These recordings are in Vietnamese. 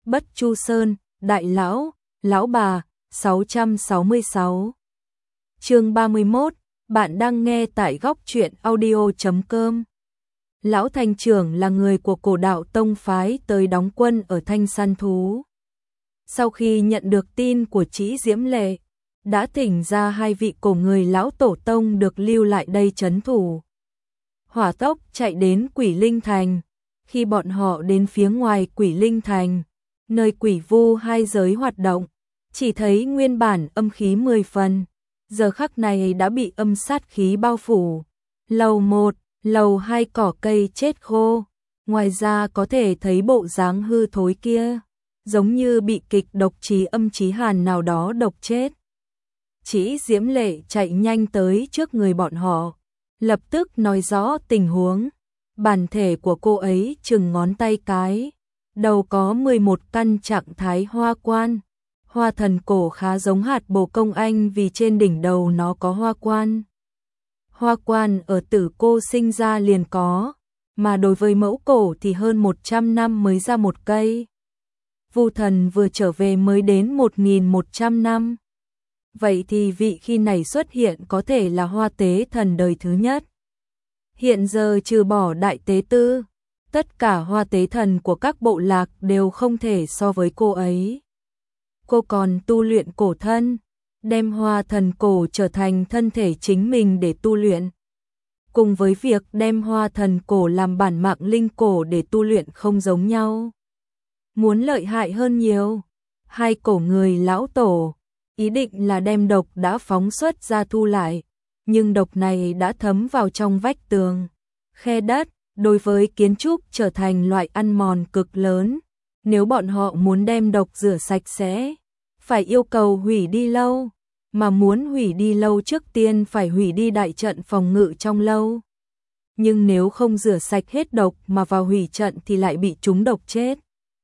Bất Chu Sơn, Đại Lão, Lão Bà, 666. Chương 31, bạn đang nghe tại góc truyện audio.com. Lão Thành trưởng là người của Cổ Đạo Tông phái tới đóng quân ở Thanh Săn Thú. Sau khi nhận được tin của Trĩ Diễm Lệ, đã thỉnh ra hai vị cổ người lão tổ tông được lưu lại đây trấn thủ. Hỏa tốc chạy đến Quỷ Linh Thành. Khi bọn họ đến phía ngoài Quỷ Linh Thành, nơi quỷ vu hai giới hoạt động, chỉ thấy nguyên bản âm khí 10 phần, giờ khắc này đã bị âm sát khí bao phủ. Lầu 1, lầu 2 cỏ cây chết khô, ngoài ra có thể thấy bộ dáng hư thối kia, giống như bị kịch độc chí âm chí hàn nào đó độc chết. Trĩ Diễm Lệ chạy nhanh tới trước người bọn họ, lập tức nói rõ tình huống. Bản thể của cô ấy chừng ngón tay cái, đầu có 11 căn trạng thái hoa quan. Hoa thần cổ khá giống hạt bồ công anh vì trên đỉnh đầu nó có hoa quan. Hoa quan ở tử cô sinh ra liền có, mà đối với mẫu cổ thì hơn 100 năm mới ra một cây. Vu thần vừa trở về mới đến 1100 năm. Vậy thì vị khi này xuất hiện có thể là Hoa Tế Thần đời thứ nhất. Hiện giờ trừ bỏ Đại Tế Tư, tất cả Hoa Tế Thần của các bộ lạc đều không thể so với cô ấy. Cô còn tu luyện cổ thân, đem Hoa Thần cổ trở thành thân thể chính mình để tu luyện. Cùng với việc đem Hoa Thần cổ làm bản mạng linh cổ để tu luyện không giống nhau. Muốn lợi hại hơn nhiều, hai cổ người lão tổ ý định là đem độc đã phóng xuất ra thu lại, nhưng độc này đã thấm vào trong vách tường, khe đất, đối với kiến trúc trở thành loại ăn mòn cực lớn. Nếu bọn họ muốn đem độc rửa sạch sẽ, phải yêu cầu hủy đi lâu, mà muốn hủy đi lâu trước tiên phải hủy đi đại trận phòng ngự trong lâu. Nhưng nếu không rửa sạch hết độc mà vào hủy trận thì lại bị chúng độc chết.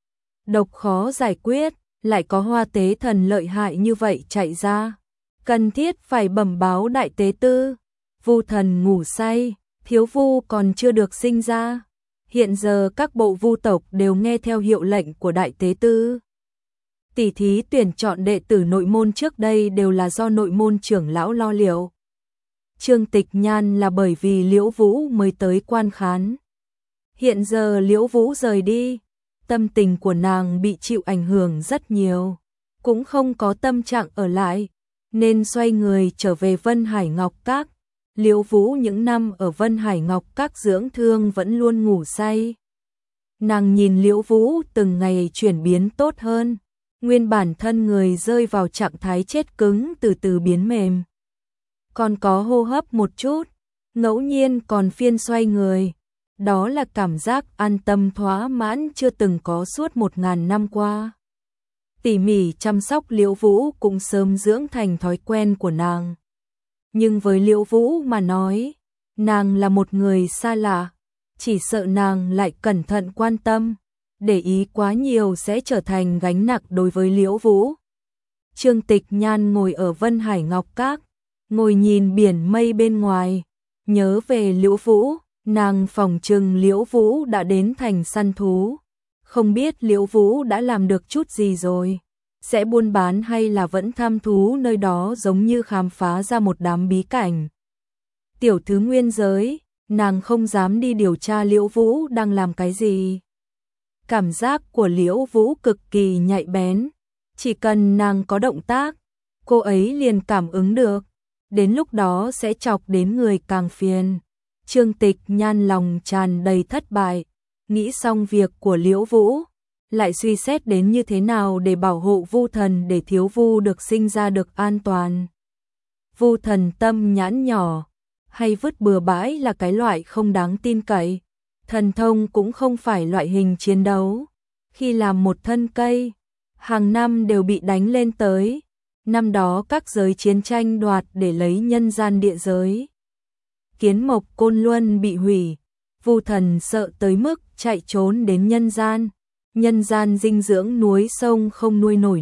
Độc khó giải quyết, lại có Hoa Tế Thần lợi hại như vậy chạy ra. Cần thiết phải bẩm báo Đại Tế Tư. Vu thần ngủ say, thiếu vu còn chưa được sinh ra. Hiện giờ các bộ vu tộc đều nghe theo hiệu lệnh của Đại Tế Tư. Tỷ thí tuyển chọn đệ tử nội môn trước đây đều là do nội môn trưởng lão lo liệu. Trương Tịch Nhan là bởi vì Liễu Vũ mới tới quan khán. Hiện giờ Liễu Vũ rời đi, tâm tình của nàng bị chịu ảnh hưởng rất nhiều, cũng không có tâm trạng ở lại, nên xoay người trở về Vân Hải Ngọc Các. Liễu Vũ những năm ở Vân Hải Ngọc Các dưỡng thương vẫn luôn ngủ say. Nàng nhìn Liễu Vũ từng ngày chuyển biến tốt hơn, nguyên bản thân người rơi vào trạng thái chết cứng từ từ biến mềm. Còn có hô hấp một chút, ngẫu nhiên còn phiên xoay người. Đó là cảm giác an tâm thỏa mãn chưa từng có suốt 1000 năm qua. Tỉ mỉ chăm sóc Liễu Vũ cũng sớm dưỡng thành thói quen của nàng. Nhưng với Liễu Vũ mà nói, nàng là một người xa lạ, chỉ sợ nàng lại cẩn thận quan tâm, để ý quá nhiều sẽ trở thành gánh nặng đối với Liễu Vũ. Trương Tịch Nhan ngồi ở Vân Hải Ngọc Các, ngồi nhìn biển mây bên ngoài, nhớ về Liễu Vũ. Nàng phỏng chừng Liễu Vũ đã đến thành săn thú, không biết Liễu Vũ đã làm được chút gì rồi, sẽ buôn bán hay là vẫn tham thú nơi đó giống như khám phá ra một đám bí cảnh. Tiểu thứ nguyên giới, nàng không dám đi điều tra Liễu Vũ đang làm cái gì. Cảm giác của Liễu Vũ cực kỳ nhạy bén, chỉ cần nàng có động tác, cô ấy liền cảm ứng được, đến lúc đó sẽ chọc đến người càng phiền. Trương Tịch Nhan lòng tràn đầy thất bại, nghĩ xong việc của Liễu Vũ, lại suy xét đến như thế nào để bảo hộ vu thần để thiếu vu được sinh ra được an toàn. Vu thần tâm nhãn nhỏ, hay vứt bừa bãi là cái loại không đáng tin cậy, thần thông cũng không phải loại hình chiến đấu. Khi làm một thân cây, hàng năm đều bị đánh lên tới, năm đó các giới chiến tranh đoạt để lấy nhân gian địa giới. Kiến mộc Côn Luân bị hủy, vu thần sợ tới mức chạy trốn đến nhân gian dinh dưỡng núi sông không nuôi nổi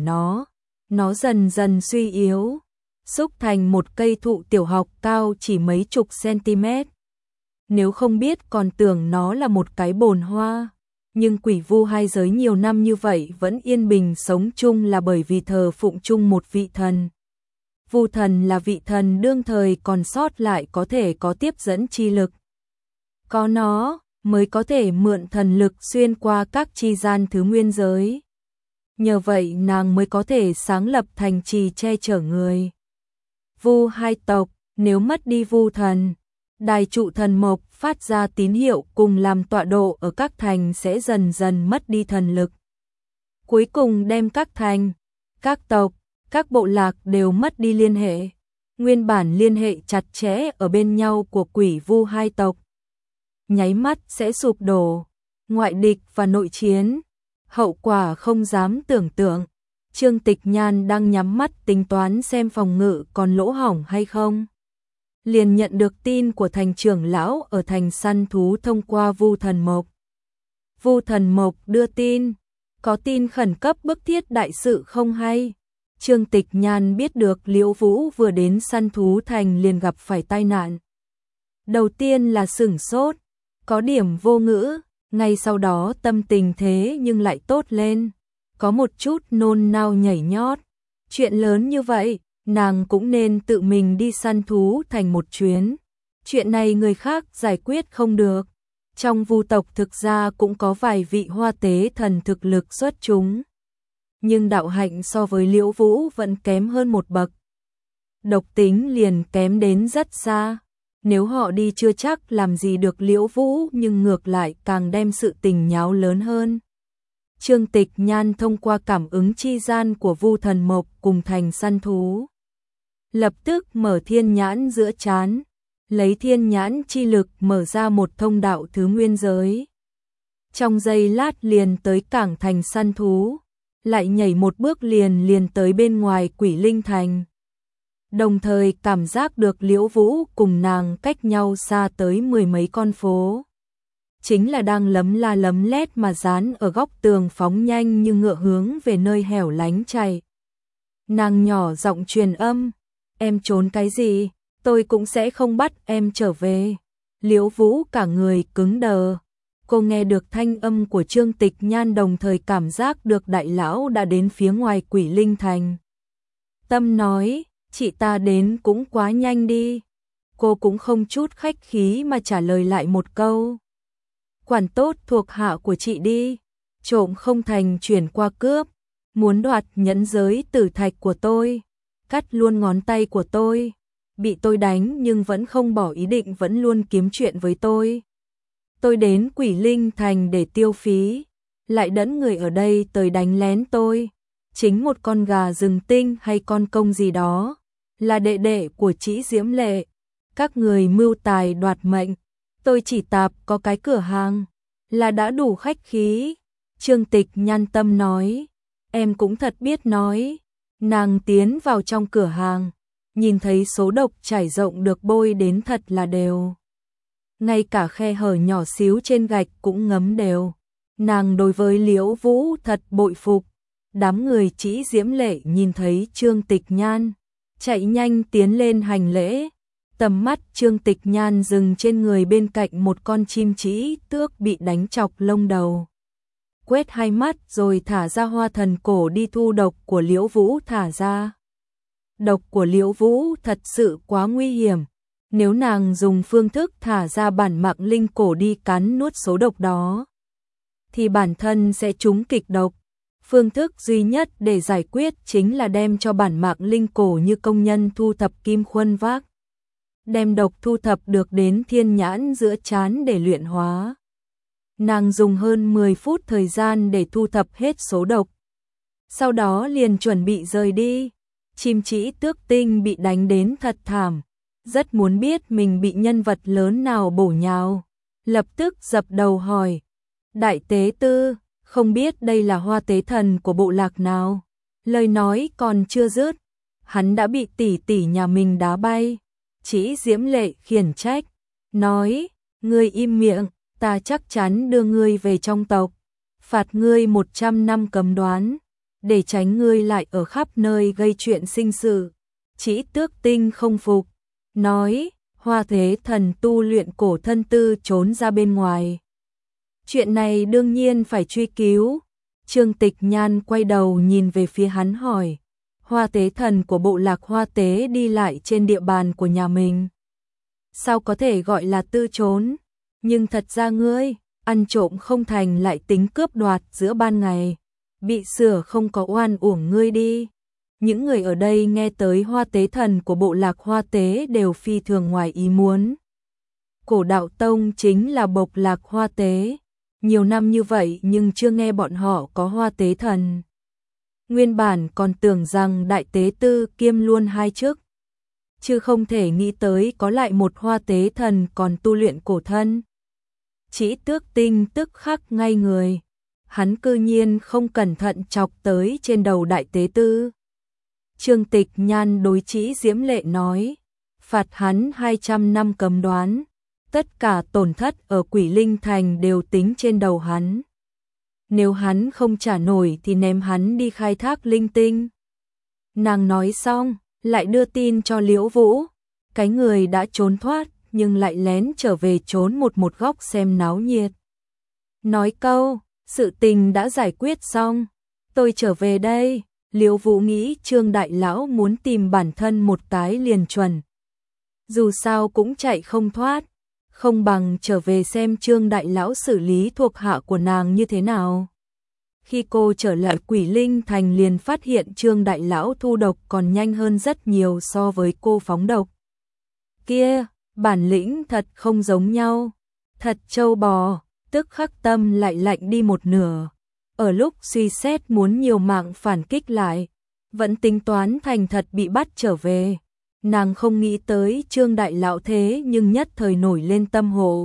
nó dần dần suy yếu, xúc thành một cây thụ tiểu học cao chỉ mấy chục cm. Nếu không biết còn tưởng nó là một cái bồn hoa. Nhưng quỷ vu hai giới nhiều năm như vậy vẫn yên bình sống chung là bởi vì thờ phụng chung một vị thần. Vu thần là vị thần đương thời còn sót lại có thể có tiếp dẫn chi lực. Có nó mới có thể mượn thần lực xuyên qua các chi gian thứ nguyên giới. Nhờ vậy nàng mới có thể sáng lập thành trì che chở người. Vu hai tộc, nếu mất đi vu thần, đài trụ thần mộc phát ra tín hiệu cùng làm tọa độ ở các thành sẽ dần dần mất đi thần lực. Cuối cùng đem các thành, các tộc, các bộ lạc đều mất đi liên hệ. Nguyên bản liên hệ chặt chẽ ở bên nhau của quỷ vu hai tộc nháy mắt sẽ sụp đổ, ngoại địch và nội chiến, hậu quả không dám tưởng tượng. Trương Tịch Nhan đang nhắm mắt tính toán xem phòng ngự còn lỗ hổng hay không. Liền nhận được tin của thành trưởng lão ở thành săn thú thông qua Vu Thần Mộc. Vu Thần Mộc đưa tin, có tin khẩn cấp bức thiết đại sự không hay. Trương Tịch Nhan biết được Liễu Vũ vừa đến săn thú thành liền gặp phải tai nạn. Đầu tiên là sửng sốt, có điểm vô ngữ, ngay sau đó tâm tình thế nhưng lại tốt lên, có một chút nôn nao nhảy nhót. Chuyện lớn như vậy, nàng cũng nên tự mình đi săn thú thành một chuyến. Chuyện này người khác giải quyết không được. Trong Vu tộc thực ra cũng có vài vị hoa tế thần thực lực xuất chúng. Nhưng đạo hạnh so với Liễu Vũ vẫn kém hơn một bậc. Độc tính liền kém đến rất xa. Nếu họ đi chưa chắc làm gì được Liễu Vũ nhưng ngược lại càng đem sự tình nháo lớn hơn. Trương Tịch Nhan thông qua cảm ứng chi gian của Vu Thần Mộc cùng thành săn thú. Lập tức mở thiên nhãn giữa trán, lấy thiên nhãn chi lực mở ra một thông đạo thứ nguyên giới. Trong giây lát liền tới cảng thành săn thú, lại nhảy một bước liền tới bên ngoài Quỷ Linh Thành. Đồng thời cảm giác được Liễu Vũ cùng nàng cách nhau xa tới mười mấy con phố. Chính là đang lấm la lấm lét mà dán ở góc tường phóng nhanh như ngựa hướng về nơi hẻo lánh chạy. Nàng nhỏ giọng truyền âm, em trốn cái gì, tôi cũng sẽ không bắt em trở về. Liễu Vũ cả người cứng đờ. Cô nghe được thanh âm của Trương Tịch Nhan đồng thời cảm giác được đại lão đã đến phía ngoài Quỷ Linh Thành. Tâm nói, chị ta đến cũng quá nhanh đi. Cô cũng không chút khách khí mà trả lời lại một câu. Quản tốt thuộc hạ của chị đi, trộm không thành chuyển qua cướp, muốn đoạt nhẫn giới tử thạch của tôi, cắt luôn ngón tay của tôi, bị tôi đánh nhưng vẫn không bỏ ý định vẫn luôn kiếm chuyện với tôi. Tôi đến Quỷ Linh Thành để tiêu phí, lại dẫn người ở đây tới đánh lén tôi, chính một con gà rừng tinh hay con công gì đó, là đệ đệ của Trĩ Diễm Lệ, các người mưu tài đoạt mệnh, tôi chỉ tạp có cái cửa hàng, là đã đủ khách khí. Trương Tịch Nhan tâm nói, em cũng thật biết nói. Nàng tiến vào trong cửa hàng, nhìn thấy số độc trải rộng được bôi đến thật là đều. Ngay cả khe hở nhỏ xíu trên gạch cũng ngấm đều. Nàng đối với Liễu Vũ thật bội phục. Đám người Trĩ Diễm Lệ nhìn thấy Trương Tịch Nhan, chạy nhanh tiến lên hành lễ. Tầm mắt Trương Tịch Nhan dừng trên người bên cạnh một con chim trĩ tước bị đánh chọc lông đầu. Quét hai mắt rồi thả ra hoa thần cổ đi thu độc của Liễu Vũ thả ra. Độc của Liễu Vũ thật sự quá nguy hiểm. Nếu nàng dùng phương thức thả ra bản mạng linh cổ đi cắn nuốt số độc đó, thì bản thân sẽ trúng kịch độc. Phương thức duy nhất để giải quyết chính là đem cho bản mạng linh cổ như công nhân thu thập kim khuân vác. Đem độc thu thập được đến thiên nhãn giữa trán để luyện hóa. Nàng dùng hơn 10 phút thời gian để thu thập hết số độc. Sau đó liền chuẩn bị rời đi. Chim trĩ tước tinh bị đánh đến thật thảm. Rất muốn biết mình bị nhân vật lớn nào bổ nhào. Lập tức dập đầu hỏi. Đại tế tư, không biết đây là hoa tế thần của bộ lạc nào? Lời nói còn chưa dứt, hắn đã bị tỷ tỷ nhà mình đá bay. Trĩ Diễm Lệ khiển trách, nói, ngươi im miệng, ta chắc chắn đưa ngươi về trong tộc, phạt ngươi 100 năm cấm đoán, để tránh ngươi lại ở khắp nơi gây chuyện sinh sự. Trĩ Tước Tinh không phục, nói, hoa thế thần tu luyện cổ thân tư trốn ra bên ngoài. Chuyện này đương nhiên phải truy cứu. Trương Tịch Nhan quay đầu nhìn về phía hắn hỏi, Hoa Tế Thần của bộ lạc Hoa Tế đi lại trên địa bàn của nhà mình, sao có thể gọi là tư trốn? Nhưng thật ra ngươi, ăn trộm không thành lại tính cướp đoạt giữa ban ngày, bị sửa không có oan uổng ngươi đi. Những người ở đây nghe tới Hoa Tế Thần của bộ lạc Hoa Tế đều phi thường ngoài ý muốn. Cổ Đạo Tông chính là bộ lạc Hoa Tế, nhiều năm như vậy nhưng chưa nghe bọn họ có Hoa Tế Thần. Nguyên bản còn tưởng rằng đại tế tư kiêm luôn hai chức, chứ không thể nghĩ tới có lại một Hoa Tế Thần còn tu luyện cổ thân. Chỉ Tước Tinh tức khắc ngay người, hắn cư nhiên không cẩn thận chọc tới trên đầu đại tế tư. Trương Tịch Nhan đối Chỉ Diễm Lệ nói, phạt hắn 200 năm cấm đoán, tất cả tổn thất ở Quỷ Linh Thành đều tính trên đầu hắn. Nếu hắn không trả nổi thì ném hắn đi khai thác linh tinh. Nàng nói xong, lại đưa tin cho Liễu Vũ, cái người đã trốn thoát nhưng lại lén trở về trốn một góc xem náo nhiệt. Nói câu, sự tình đã giải quyết xong, tôi trở về đây. Liễu Vũ nghĩ Trương Đại Lão muốn tìm bản thân một cái liền chuẩn. Dù sao cũng chạy không thoát, không bằng trở về xem Trương Đại Lão xử lý thuộc hạ của nàng như thế nào. Khi cô trở lại Quỷ Linh Thành liền phát hiện Trương Đại Lão thu độc còn nhanh hơn rất nhiều so với cô phóng độc. Kia, bản lĩnh thật không giống nhau, thật trâu bò, tức khắc tâm lại lạnh đi một nửa. Ở lúc suy xét muốn nhiều mạng phản kích lại, vẫn tính toán thành thật bị bắt trở về. Nàng không nghĩ tới Trương Đại Lão thế nhưng nhất thời nổi lên tâm hộ.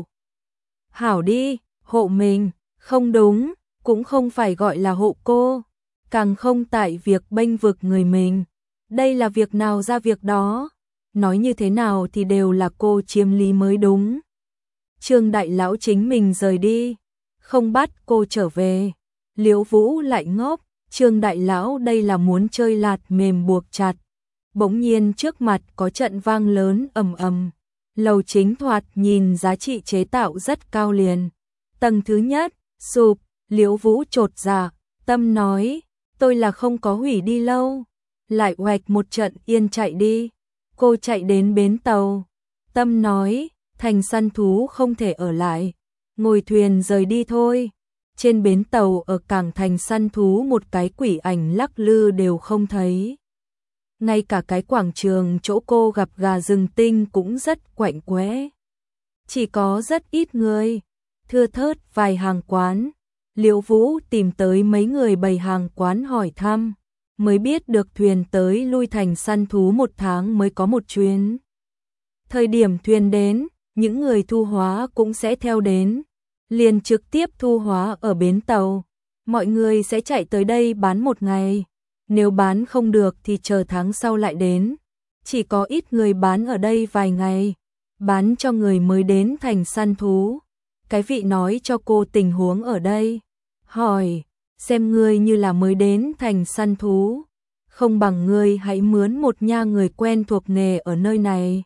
Hảo đi, hộ mình, không đúng, cũng không phải gọi là hộ cô, càng không tại việc bênh vực người mình. Đây là việc nào ra việc đó, nói như thế nào thì đều là cô chiếm lý mới đúng. Trương Đại Lão chính mình rời đi, không bắt cô trở về. Liễu Vũ lại ngốc, Trương Đại Lão đây là muốn chơi lạt mềm buộc chặt. Bỗng nhiên trước mặt có trận vang lớn ầm ầm. Lầu chính thoạt nhìn giá trị chế tạo rất cao liền. Tầng thứ nhất, sụp, Liễu Vũ chột dạ, tâm nói, tôi là không có hủy đi lâu. Lại oạch một trận yên chạy đi. Cô chạy đến bến tàu. Tâm nói, thành săn thú không thể ở lại. Ngồi thuyền rời đi thôi. Trên bến tàu ở cảng thành săn thú một cái quỷ ảnh lắc lư đều không thấy. Ngay cả cái quảng trường chỗ cô gặp gà rừng tinh cũng rất quạnh quẽ. Chỉ có rất ít người, thưa thớt vài hàng quán. Liễu Vũ tìm tới mấy người bày hàng quán hỏi thăm, mới biết được thuyền tới lui thành săn thú 1 tháng mới có một chuyến. Thời điểm thuyền đến, những người thu hóa cũng sẽ theo đến. Liền trực tiếp thu hóa ở bến tàu, mọi người sẽ chạy tới đây bán 1 ngày, nếu bán không được thì chờ tháng sau lại đến, chỉ có ít người bán ở đây vài ngày, bán cho người mới đến thành săn thú. Cái vị nói cho cô tình huống ở đây, hỏi, xem ngươi như là mới đến thành săn thú, không bằng ngươi hãy mướn một nha người quen thuộc nghề ở nơi này.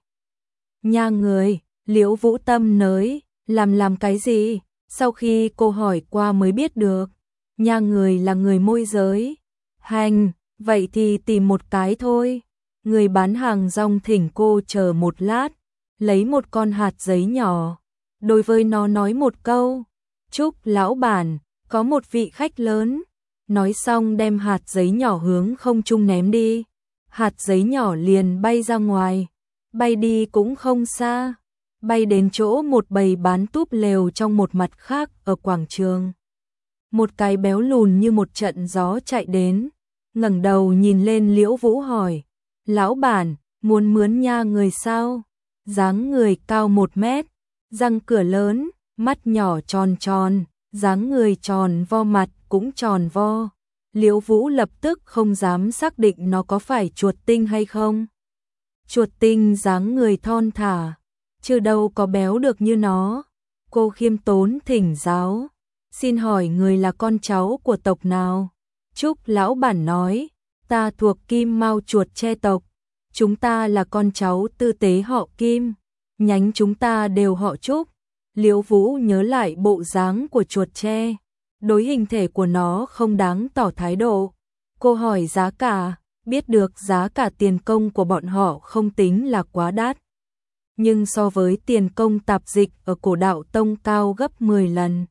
Nha người, Liễu Vũ tâm nới, làm cái gì? Sau khi cô hỏi qua mới biết được, nha người là người môi giới. Hành, vậy thì tìm một cái thôi. Người bán hàng rong thỉnh cô chờ một lát, lấy một con hạt giấy nhỏ. Đối với nó nói một câu, chúc lão bản, có một vị khách lớn. Nói xong đem hạt giấy nhỏ hướng không trung ném đi. Hạt giấy nhỏ liền bay ra ngoài, bay đi cũng không xa. Bay đến chỗ một bầy bán túp lều trong một mặt khác ở quảng trường. Một cái béo lùn như một trận gió chạy đến, ngẩng đầu nhìn lên Liễu Vũ hỏi, lão bản, muốn mướn nha người sao? Dáng người cao 1 mét, răng cửa lớn, mắt nhỏ tròn tròn, dáng người tròn vo mặt cũng tròn vo. Liễu Vũ lập tức không dám xác định nó có phải chuột tinh hay không. Chuột tinh dáng người thon thả, chứ đâu có béo được như nó. Cô khiêm tốn thỉnh giáo, xin hỏi người là con cháu của tộc nào? Trúc lão bản nói, ta thuộc Kim Mao chuột tre tộc, chúng ta là con cháu tư tế họ Kim, nhánh chúng ta đều họ Trúc. Liễu Vũ nhớ lại bộ dáng của chuột tre, đối hình thể của nó không đáng tỏ thái độ. Cô hỏi giá cả, biết được giá cả tiền công của bọn họ không tính là quá đắt. Nhưng so với tiền công tạp dịch ở Cổ Đạo Tông cao gấp 10 lần.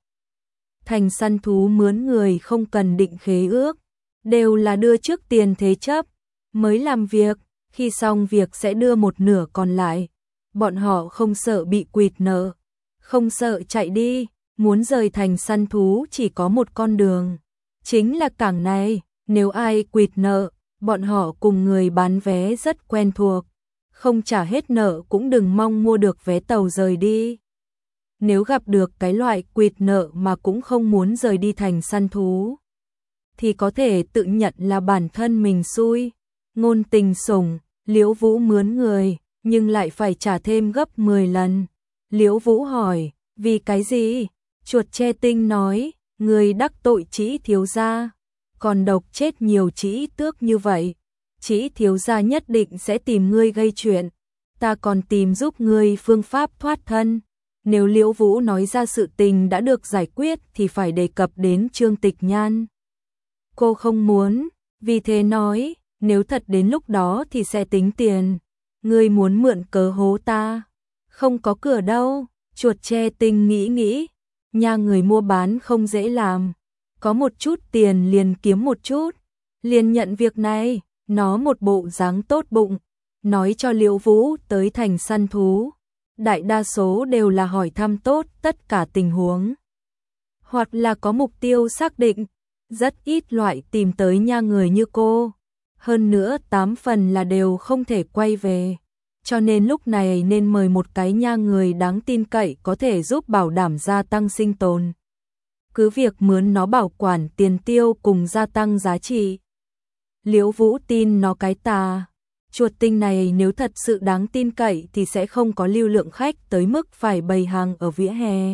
Thành săn thú mướn người không cần định khế ước, đều là đưa trước tiền thế chấp, mới làm việc, khi xong việc sẽ đưa một nửa còn lại. Bọn họ không sợ bị quỵt nợ, không sợ chạy đi, muốn rời thành săn thú chỉ có một con đường, chính là cảng này. Nếu ai quỵt nợ, bọn họ cùng người bán vé rất quen thuộc, không trả hết nợ cũng đừng mong mua được vé tàu rời đi. Nếu gặp được cái loại quỵt nợ mà cũng không muốn rời đi thành săn thú, thì có thể tự nhận là bản thân mình xui. Ngôn Tình sủng, Liễu Vũ mướn người, nhưng lại phải trả thêm gấp 10 lần. Liễu Vũ hỏi, vì cái gì? Chuột tre tinh nói, người đắc tội Trĩ thiếu gia, còn độc chết nhiều Trĩ tước như vậy. Trĩ thiếu gia nhất định sẽ tìm ngươi gây chuyện, ta còn tìm giúp ngươi phương pháp thoát thân. Nếu Liễu Vũ nói ra sự tình đã được giải quyết thì phải đề cập đến Trương Tịch Nhan. Cô không muốn, vì thế nói, nếu thật đến lúc đó thì sẽ tính tiền. Ngươi muốn mượn cớ hố ta? Không có cửa đâu. Chuột tre tinh nghĩ, nhà người mua bán không dễ làm, có một chút tiền liền kiếm một chút, liền nhận việc này. Nó một bộ dáng tốt bụng, nói cho Liễu Vũ tới thành săn thú, đại đa số đều là hỏi thăm tốt tất cả tình huống, hoặc là có mục tiêu xác định, rất ít loại tìm tới nha người như cô. Hơn nữa 8 phần là đều không thể quay về, cho nên lúc này nên mời một cái nha người đáng tin cậy có thể giúp bảo đảm gia tăng sinh tồn. Cứ việc mướn nó bảo quản tiền tiêu cùng gia tăng giá trị. Liễu Vũ tin nó cái tà. Chuột tinh này nếu thật sự đáng tin cậy thì sẽ không có lưu lượng khách tới mức phải bày hàng ở vỉa hè.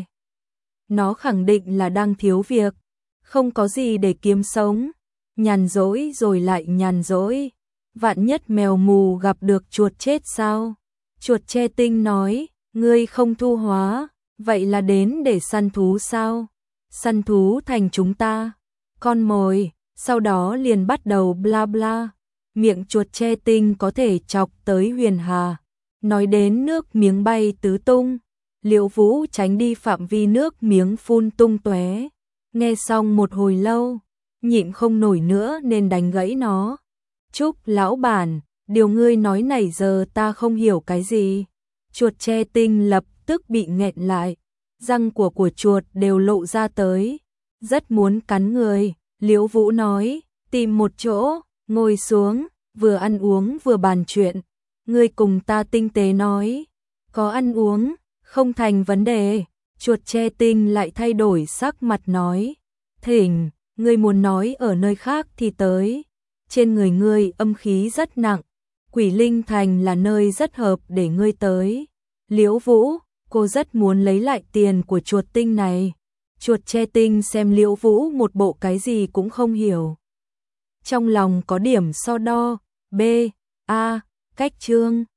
Nó khẳng định là đang thiếu việc, không có gì để kiếm sống, nhàn rỗi rồi lại nhàn rỗi. Vạn nhất mèo mù gặp được chuột chết sao? Chuột tre tinh nói, ngươi không thu hóa, vậy là đến để săn thú sao? Săn thú thành chúng ta, con mồi, sau đó liền bắt đầu bla bla. Miệng chuột tre tinh có thể chọc tới Huyền Hà, nói đến nước miếng bay tứ tung. Liễu Vũ tránh đi phạm vi nước miếng phun tung tóe. Nghe xong một hồi lâu, nhịn không nổi nữa nên đánh gãy nó. Chúc lão bản, điều ngươi nói này giờ ta không hiểu cái gì. Chuột tre tinh lập tức bị nghẹn lại, răng của chuột đều lộ ra tới, rất muốn cắn người. Liễu Vũ nói, tìm một chỗ, ngồi xuống, vừa ăn uống vừa bàn chuyện. Ngươi cùng ta tinh tế nói, có ăn uống, không thành vấn đề. Chuột tre tinh lại thay đổi sắc mặt nói, thỉnh, ngươi muốn nói ở nơi khác thì tới. Trên người ngươi âm khí rất nặng, Quỷ Linh Thành là nơi rất hợp để ngươi tới. Liễu Vũ, cô rất muốn lấy lại tiền của chuột tinh này. Chuột tre tinh xem Liễu Vũ một bộ cái gì cũng không hiểu. Trong lòng có điểm so đo, B, A, cách chương.